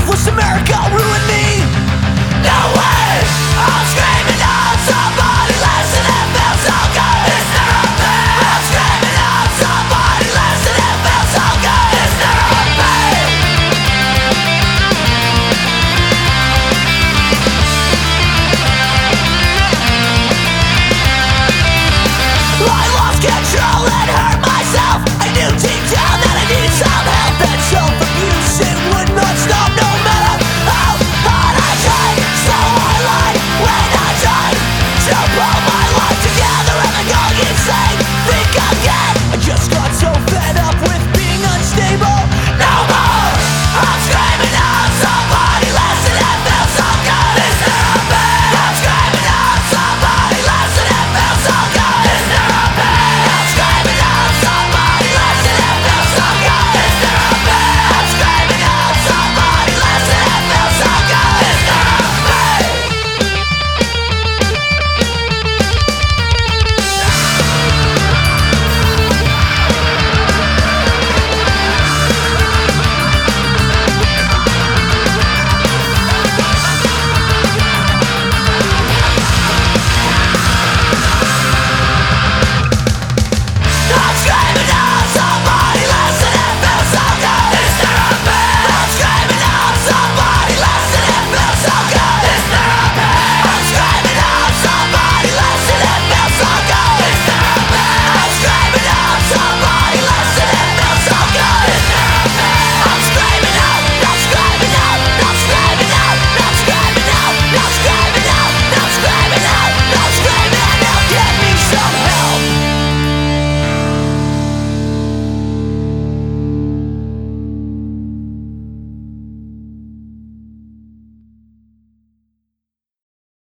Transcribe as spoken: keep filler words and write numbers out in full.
Watch America ruin me. No way, I'm screaming out somebody listen, it feels so good. Is there a pain? I'm screaming out somebody listen, it feels so good. Is there a pain? I lost control and hurt myself. I knew deep down that I needed some help. That self-abuse, it would not stop no matter how hard I tried. So I lied when I tried to pull my life together and then go insane. Think again, I just got so fed up with being unstable. No more, I'm screaming out somebody listen, it feels so good. Is there a pain? I'm screaming out somebody listen, it feels so good. Is there a pain? I'm screaming out somebody listen, it feels so good. Is there a pain? I'm screaming out somebody listen, it feels so good. Is there a pain? I'm screaming out